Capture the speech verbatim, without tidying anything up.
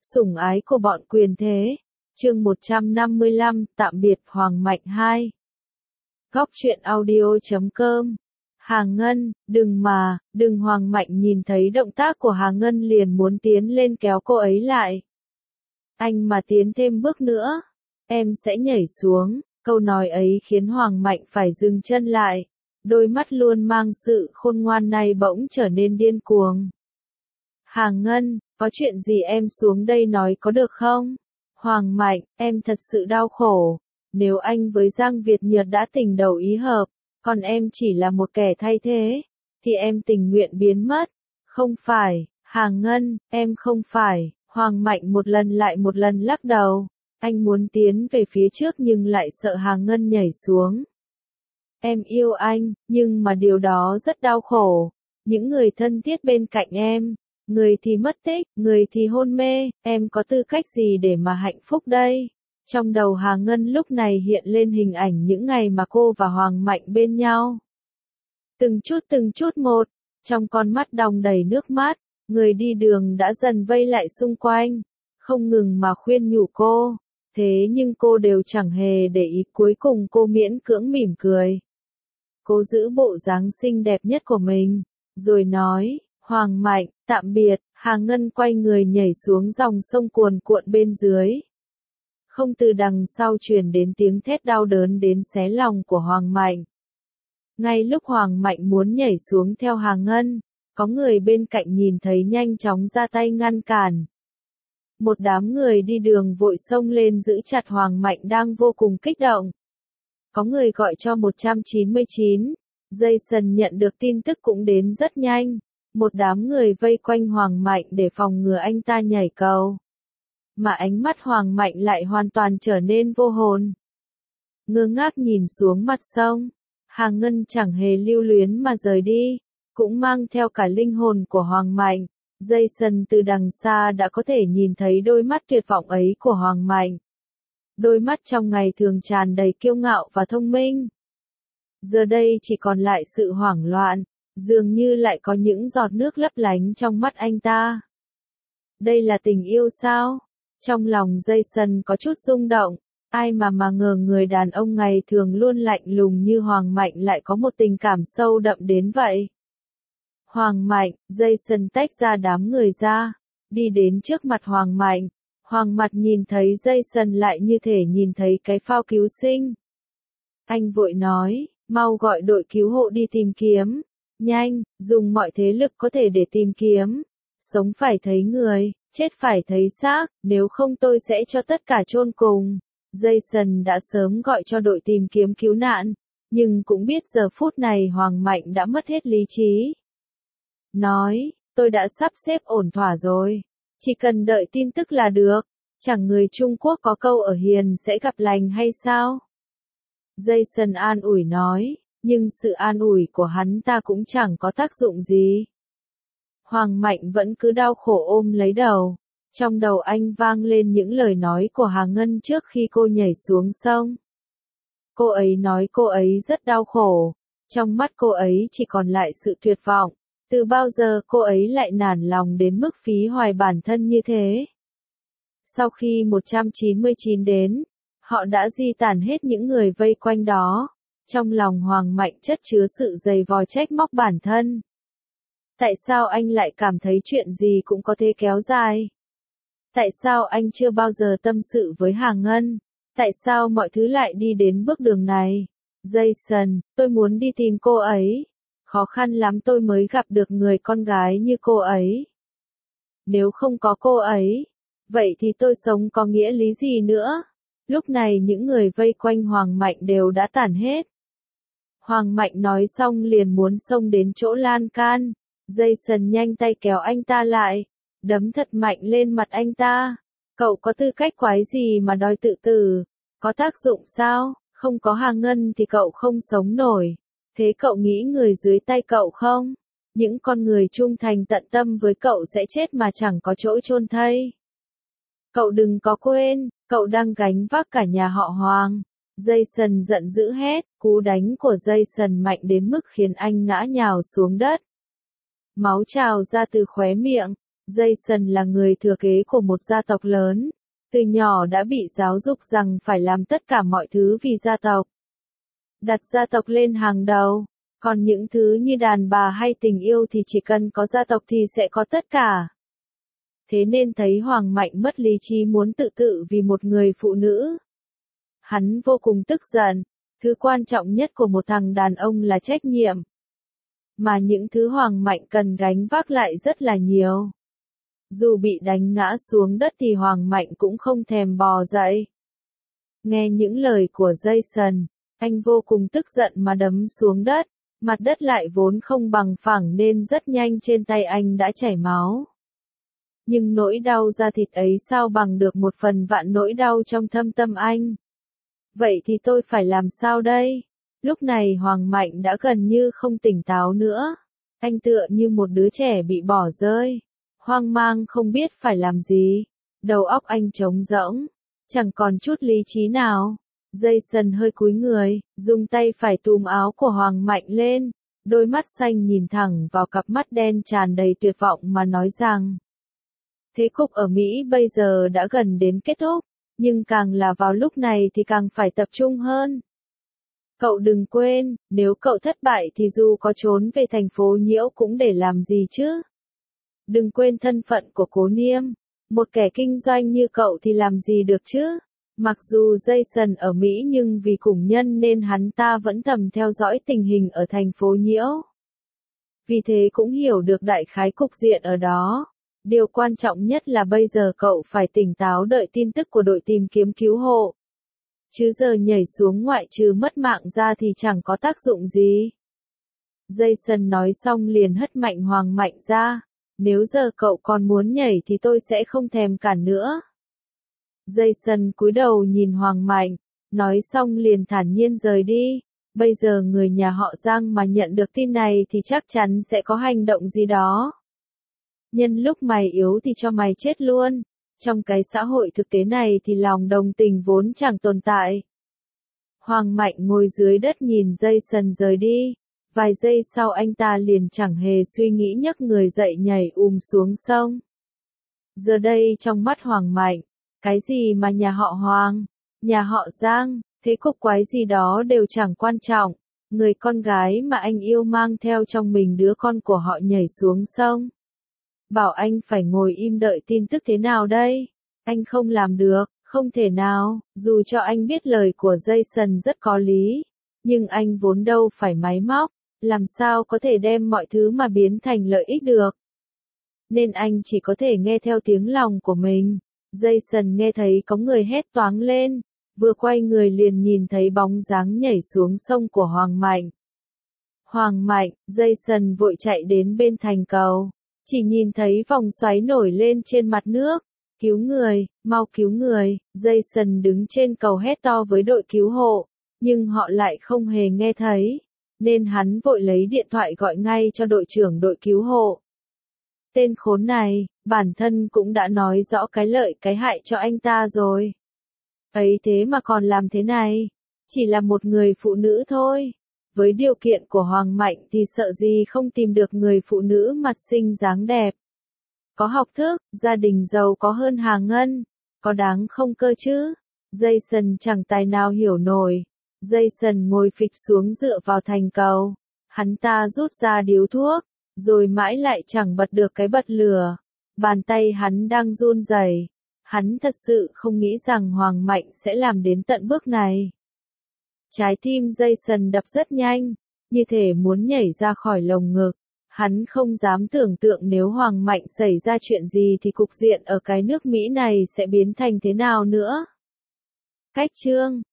Sủng ái của bọn quyền thế. Chương một trăm năm mươi lăm, tạm biệt Hoàng Mạnh hai. Góc truyện audio chấm com. Hà Ngân, đừng mà, đừng. Hoàng Mạnh nhìn thấy động tác của Hà Ngân liền muốn tiến lên kéo cô ấy lại. Anh mà tiến thêm bước nữa, em sẽ nhảy xuống. Câu nói ấy khiến Hoàng Mạnh phải dừng chân lại. Đôi mắt luôn mang sự khôn ngoan này bỗng trở nên điên cuồng. Hà Ngân, có chuyện gì em xuống đây nói có được không? Hoàng Mạnh, em thật sự đau khổ. Nếu anh với Giang Việt Nhật đã tình đầu ý hợp, còn em chỉ là một kẻ thay thế, thì em tình nguyện biến mất. Không phải, Hà Ngân, em không phải. Hoàng Mạnh một lần lại một lần lắc đầu. Anh muốn tiến về phía trước nhưng lại sợ Hà Ngân nhảy xuống. Em yêu anh, nhưng mà điều đó rất đau khổ. Những người thân thiết bên cạnh em, người thì mất tích, người thì hôn mê, em có tư cách gì để mà hạnh phúc đây? Trong đầu Hà Ngân lúc này hiện lên hình ảnh những ngày mà cô và Hoàng Mạnh bên nhau. Từng chút từng chút một, trong con mắt đong đầy nước mắt, người đi đường đã dần vây lại xung quanh, không ngừng mà khuyên nhủ cô. Thế nhưng cô đều chẳng hề để ý, cuối cùng cô miễn cưỡng mỉm cười. Cô giữ bộ dáng xinh đẹp nhất của mình, rồi nói, Hoàng Mạnh, tạm biệt. Hà Ngân quay người nhảy xuống dòng sông cuồn cuộn bên dưới. Không từ đằng sau truyền đến tiếng thét đau đớn đến xé lòng của Hoàng Mạnh. Ngay lúc Hoàng Mạnh muốn nhảy xuống theo Hà Ngân, có người bên cạnh nhìn thấy nhanh chóng ra tay ngăn cản. Một đám người đi đường vội xông lên giữ chặt Hoàng Mạnh đang vô cùng kích động. Có người gọi cho một chín chín. Jason nhận được tin tức cũng đến rất nhanh. Một đám người vây quanh Hoàng Mạnh để phòng ngừa anh ta nhảy cầu. Mà ánh mắt Hoàng Mạnh lại hoàn toàn trở nên vô hồn. Ngơ ngác nhìn xuống mặt sông. Hà Ngân chẳng hề lưu luyến mà rời đi, cũng mang theo cả linh hồn của Hoàng Mạnh. Jason từ đằng xa đã có thể nhìn thấy đôi mắt tuyệt vọng ấy của Hoàng Mạnh. Đôi mắt trong ngày thường tràn đầy kiêu ngạo và thông minh. Giờ đây chỉ còn lại sự hoảng loạn, dường như lại có những giọt nước lấp lánh trong mắt anh ta. Đây là tình yêu sao? Trong lòng Jason có chút rung động, ai mà mà ngờ người đàn ông ngày thường luôn lạnh lùng như Hoàng Mạnh lại có một tình cảm sâu đậm đến vậy. Hoàng Mạnh, Jason tách ra đám người ra, đi đến trước mặt Hoàng Mạnh. Hoàng Mạnh nhìn thấy Jason lại như thể nhìn thấy cái phao cứu sinh. Anh vội nói, mau gọi đội cứu hộ đi tìm kiếm. Nhanh, dùng mọi thế lực có thể để tìm kiếm. Sống phải thấy người, chết phải thấy xác, nếu không tôi sẽ cho tất cả chôn cùng. Jason đã sớm gọi cho đội tìm kiếm cứu nạn, nhưng cũng biết giờ phút này Hoàng Mạnh đã mất hết lý trí. Nói, tôi đã sắp xếp ổn thỏa rồi. Chỉ cần đợi tin tức là được. Chẳng người Trung Quốc có câu ở hiền sẽ gặp lành hay sao? Jason an ủi nói, nhưng sự an ủi của hắn ta cũng chẳng có tác dụng gì. Hoàng Mạnh vẫn cứ đau khổ ôm lấy đầu. Trong đầu anh vang lên những lời nói của Hà Ngân trước khi cô nhảy xuống sông. Cô ấy nói cô ấy rất đau khổ. Trong mắt cô ấy chỉ còn lại sự tuyệt vọng. Từ bao giờ cô ấy lại nản lòng đến mức phí hoài bản thân như thế? Sau khi một chín chín đến, họ đã di tản hết những người vây quanh đó. Trong lòng Hoàng Mạnh chất chứa sự dày vò trách móc bản thân. Tại sao anh lại cảm thấy chuyện gì cũng có thể kéo dài? Tại sao anh chưa bao giờ tâm sự với Hà Ngân? Tại sao mọi thứ lại đi đến bước đường này? Jason, tôi muốn đi tìm cô ấy. Khó khăn lắm tôi mới gặp được người con gái như cô ấy. Nếu không có cô ấy, vậy thì tôi sống có nghĩa lý gì nữa? Lúc này những người vây quanh Hoàng Mạnh đều đã tản hết. Hoàng Mạnh nói xong liền muốn xông đến chỗ lan can. Jason nhanh tay kéo anh ta lại, đấm thật mạnh lên mặt anh ta. Cậu có tư cách quái gì mà đòi tự tử? Có tác dụng sao? Không có Hà Ngân thì cậu không sống nổi. Thế cậu nghĩ người dưới tay cậu không? Những con người trung thành tận tâm với cậu sẽ chết mà chẳng có chỗ chôn thây. Cậu đừng có quên, cậu đang gánh vác cả nhà họ Hoàng. Jason giận dữ hét, cú đánh của Jason mạnh đến mức khiến anh ngã nhào xuống đất. Máu trào ra từ khóe miệng, Jason là người thừa kế của một gia tộc lớn, từ nhỏ đã bị giáo dục rằng phải làm tất cả mọi thứ vì gia tộc. Đặt gia tộc lên hàng đầu, còn những thứ như đàn bà hay tình yêu thì chỉ cần có gia tộc thì sẽ có tất cả. Thế nên thấy Hoàng Mạnh mất lý trí muốn tự tử vì một người phụ nữ. Hắn vô cùng tức giận, thứ quan trọng nhất của một thằng đàn ông là trách nhiệm. Mà những thứ Hoàng Mạnh cần gánh vác lại rất là nhiều. Dù bị đánh ngã xuống đất thì Hoàng Mạnh cũng không thèm bò dậy. Nghe những lời của Jason, anh vô cùng tức giận mà đấm xuống đất, mặt đất lại vốn không bằng phẳng nên rất nhanh trên tay anh đã chảy máu. Nhưng nỗi đau da thịt ấy sao bằng được một phần vạn nỗi đau trong thâm tâm anh. Vậy thì tôi phải làm sao đây? Lúc này Hoàng Mạnh đã gần như không tỉnh táo nữa. Anh tựa như một đứa trẻ bị bỏ rơi. Hoang mang không biết phải làm gì. Đầu óc anh trống rỗng. Chẳng còn chút lý trí nào. Jason hơi cúi người, dùng tay phải túm áo của Hoàng Mạnh lên. Đôi mắt xanh nhìn thẳng vào cặp mắt đen tràn đầy tuyệt vọng mà nói rằng. Thế cục ở Mỹ bây giờ đã gần đến kết thúc. Nhưng càng là vào lúc này thì càng phải tập trung hơn. Cậu đừng quên, nếu cậu thất bại thì dù có trốn về thành phố Nhiễu cũng để làm gì chứ. Đừng quên thân phận của Cố Niêm. Một kẻ kinh doanh như cậu thì làm gì được chứ. Mặc dù Jason ở Mỹ nhưng vì cùng nhân nên hắn ta vẫn thầm theo dõi tình hình ở thành phố Nhiễu. Vì thế cũng hiểu được đại khái cục diện ở đó. Điều quan trọng nhất là bây giờ cậu phải tỉnh táo đợi tin tức của đội tìm kiếm cứu hộ. Chứ giờ nhảy xuống ngoại trừ mất mạng ra thì chẳng có tác dụng gì. Jason nói xong liền hất mạnh Hoàng Mạnh ra. Nếu giờ cậu còn muốn nhảy thì tôi sẽ không thèm cản nữa. Jason cúi đầu nhìn Hoàng Mạnh, nói xong liền thản nhiên rời đi. Bây giờ người nhà họ Giang mà nhận được tin này thì chắc chắn sẽ có hành động gì đó. Nhân lúc mày yếu thì cho mày chết luôn. Trong cái xã hội thực tế này thì lòng đồng tình vốn chẳng tồn tại. Hoàng Mạnh ngồi dưới đất nhìn Jason rời đi. Vài giây sau anh ta liền chẳng hề suy nghĩ nhấc người dậy nhảy ùm xuống sông. Giờ đây trong mắt Hoàng Mạnh, cái gì mà nhà họ Hoàng, nhà họ Giang, thế cục quái gì đó đều chẳng quan trọng. Người con gái mà anh yêu mang theo trong mình đứa con của họ nhảy xuống sông. Bảo anh phải ngồi im đợi tin tức thế nào đây? Anh không làm được, không thể nào, dù cho anh biết lời của Jason rất có lý. Nhưng anh vốn đâu phải máy móc, làm sao có thể đem mọi thứ mà biến thành lợi ích được. Nên anh chỉ có thể nghe theo tiếng lòng của mình. Jason nghe thấy có người hét toáng lên, vừa quay người liền nhìn thấy bóng dáng nhảy xuống sông của Hoàng Mạnh. Hoàng Mạnh, Jason vội chạy đến bên thành cầu. Chỉ nhìn thấy vòng xoáy nổi lên trên mặt nước. Cứu người, mau cứu người, Jason đứng trên cầu hét to với đội cứu hộ, nhưng họ lại không hề nghe thấy, nên hắn vội lấy điện thoại gọi ngay cho đội trưởng đội cứu hộ. Tên khốn này, bản thân cũng đã nói rõ cái lợi cái hại cho anh ta rồi. Ấy thế mà còn làm thế này, chỉ là một người phụ nữ thôi. Với điều kiện của Hoàng Mạnh thì sợ gì không tìm được người phụ nữ mặt xinh dáng đẹp. Có học thức, gia đình giàu có hơn Hà Ngân, có đáng không cơ chứ? Jason chẳng tài nào hiểu nổi. Jason ngồi phịch xuống dựa vào thành cầu. Hắn ta rút ra điếu thuốc, rồi mãi lại chẳng bật được cái bật lửa. Bàn tay hắn đang run rẩy. Hắn thật sự không nghĩ rằng Hoàng Mạnh sẽ làm đến tận bước này. Trái tim Jason đập rất nhanh, như thể muốn nhảy ra khỏi lồng ngực. Hắn không dám tưởng tượng nếu Hoàng Mạnh xảy ra chuyện gì thì cục diện ở cái nước Mỹ này sẽ biến thành thế nào nữa. Cách chương